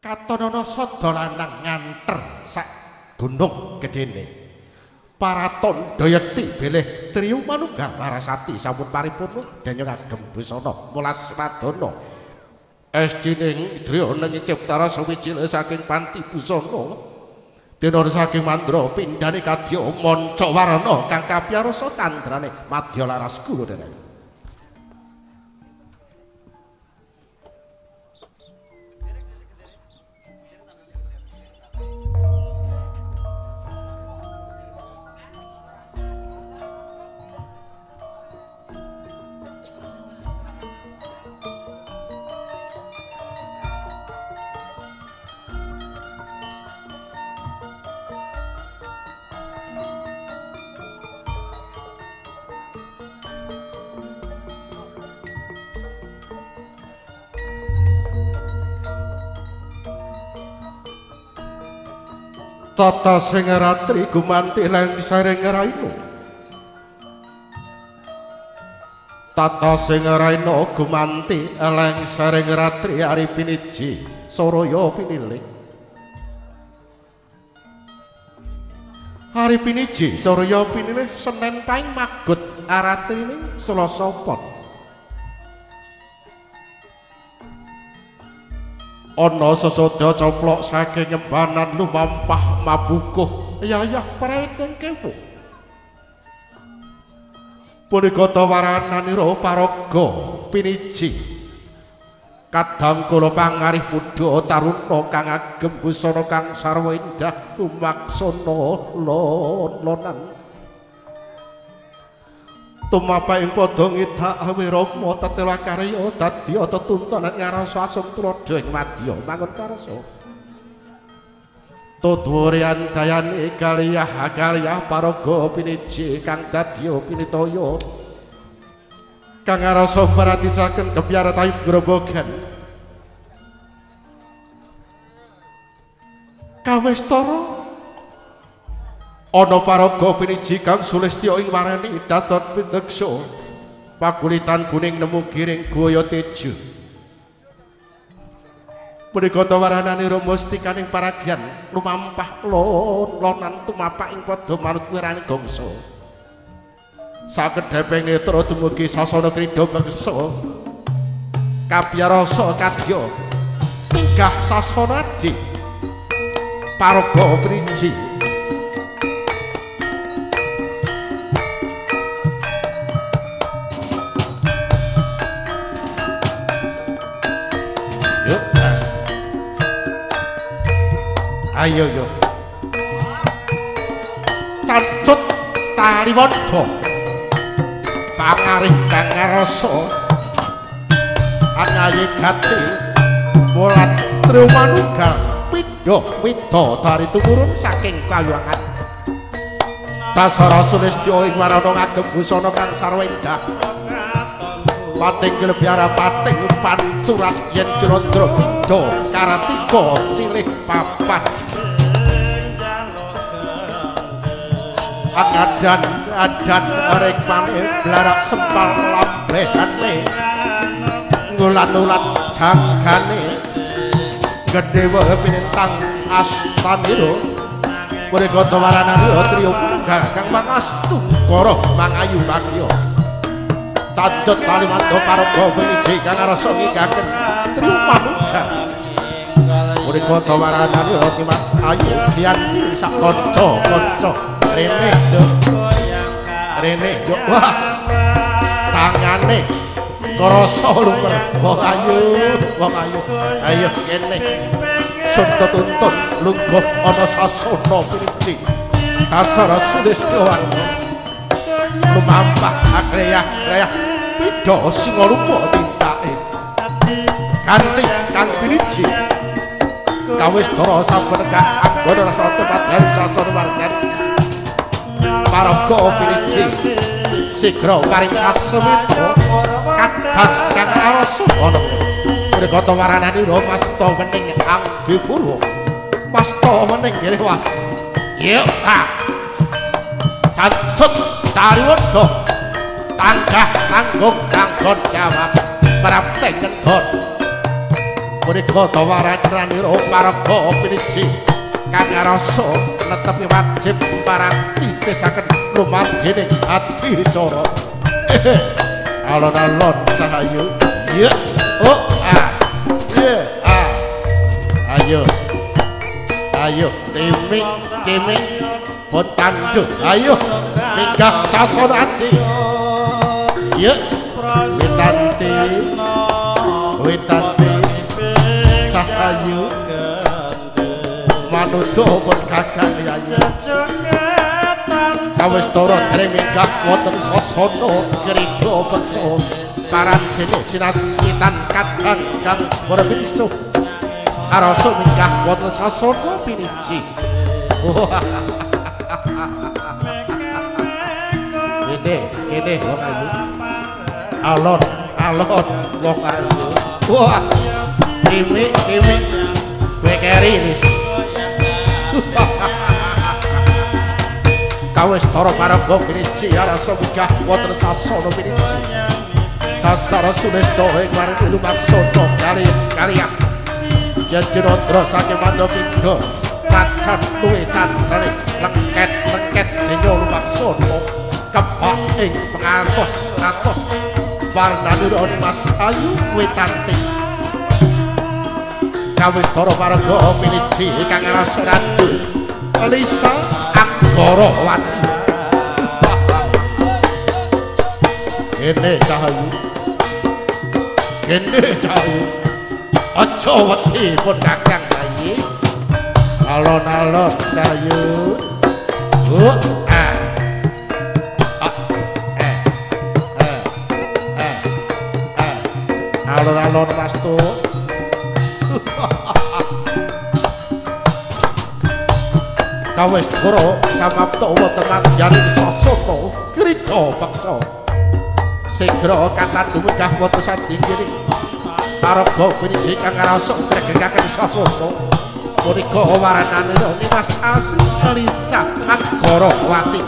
Katonana sada lanang nganter sak gunung gedene. Para tandayekti bilih Triya Manunggal Larasati sampun paripurna denya kagem busana mulas wadana. Esjining Triya nyicip tara suwicil saking panti busana. Dina saking mandra pindhane kadya manca warna kang kapiyarsa tandrane madya laras kula dereng. Tata sing ratri gumanti lengsaring raina. Tata sing raina gumanti lengsaring ratri ari piniji saraya piniling. Ari piniji saraya pinilih Senen paing magut aratrining Selasa pon. Ana sesada coplok saking nyembanan lumampah mabukuh yayah praeteng kepo. Punika tawarananira paraga piniji. Kadang kula pangarih muda taruna kang agem busana kang sarwa indah lumaksana lonan. Tumapaing padha ngidak wirama tetela karya dadi tetuntunan ngarasa asung tuladha ing madya mangun karsa. Tutuwurian dayane kaliyah paraga piniji kang dadi pinitaya kang ngarasa maratisaken kebyar tayub grobogan. Kawestara ana paraga piniji kang sulistya ing warani datot pindeksa pakulitan kuning nemu giring gaya tejo. Punika tawaranane romostikaning paragyan lumampah lonan tumapak ing padha manut wirani gongso. Sakedheping netra dumugi sasana krida bangsa kapiyarasa kadya minggah sasana adi paraga piniji. Ayo yo cacut taliwondo pangarih kang ngarasa angayi gati mulat Triya Manunggal pindha wida dari tumurun saking kayuwangan dasara sulistya ing warana ngagem busana kang sarwa indah pating glebyara pating pancurat yen candra pindha karatika silih papat adan rekmane blarak sempal lambehane ngulan-ulan jagane gedhe wae pinintang astanira punika tawarananira Triya Manunggal kang mangastu kara mangayu bagya cacut talimando paraga piniji kang ngarasa ngigaken Triya Manunggal punika tawarananira Dimas Ayu Dianti sak kanca-kanca Rene yo wah tangane krasa lumer wong ayu ayo kene sunta tuntun lungguh ana sasana piniji dasara sulistya lumampah akreyah pidha singa lupa tintake kanthi kang piniji kawistara saben anggone rasa tepadhan sasana wargan paraga piniji sigra paring sasmita kadang kang arasa ana punika tawarananira masta wening angge purwa masta wening rewas yo cacut taliwondo tanggah tanggung kanggon jawab prapteng ngendhon punika tawaran-ranira paraga piniji kang rasa netepi wajib parati desaken lumadhening adicara. Alon-alon sahayu. Ya. Oh, ya. Ayo. Ayo timing pun tanduh. Ayo minggah sasana ati. Ya. Witanti sahayu manujo pun kakang yayu sawistara dereng minggah wonten sasana krida beksa parantene sinaswitan kadang kang purwinsuh arasa minggah wonten sasana piniji. Ini wong ayu alon wong ayu. Wah, timik kowe keri wis. Kawistara paraga piniji arasa minggah wonten sasana piniji. Dasar sunesta ing maring lumaksana kaliyan Jajendra saking Mandapindha macan luwih cantrane lengket denya lumaksana kebak ing pengantos warnanira Mas Ayu Witanti. Kawistara paraga piniji kang rasa ratu Lisa Anggarawati. Kene cahayu aja wedi pun kakang bayi alon-alon cahayu. Alon-alon mastu kawistara samapta wonten madyaning sasana krida beksa segra katandu munggah wonten sadingiring paraga piniji kang rasa gregegaken sasana punika warananira Mas Ayu Lisa Anggarawati.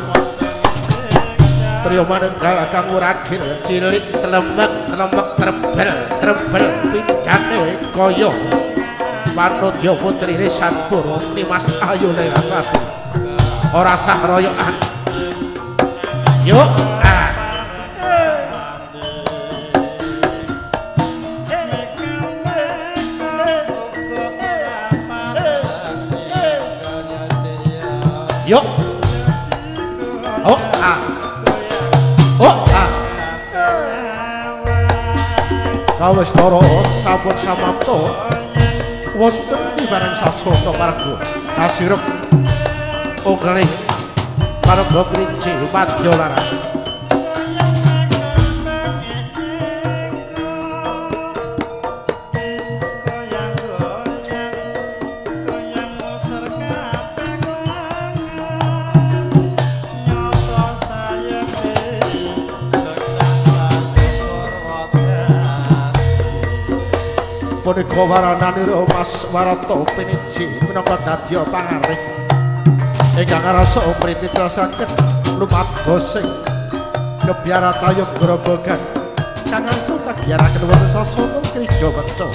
Trio manunggal kang uragil cilik telemek trebel pindhane kaya Panodya putri Sanpura Mas Ayu Lirasati ora sah royokan. Yuk kawistara sampun samapta wonten bareng sasana paraga kasirep unggaling paraga piniji madya laras. Punika warananira Mas Warata piniji minangka dadya pangarep ingkang rasa prititasaken lumadha sing kebiaratayub grobogan kang angsa kagiaraken wonten sasana krida beksa.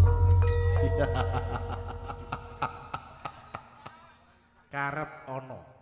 Karep ana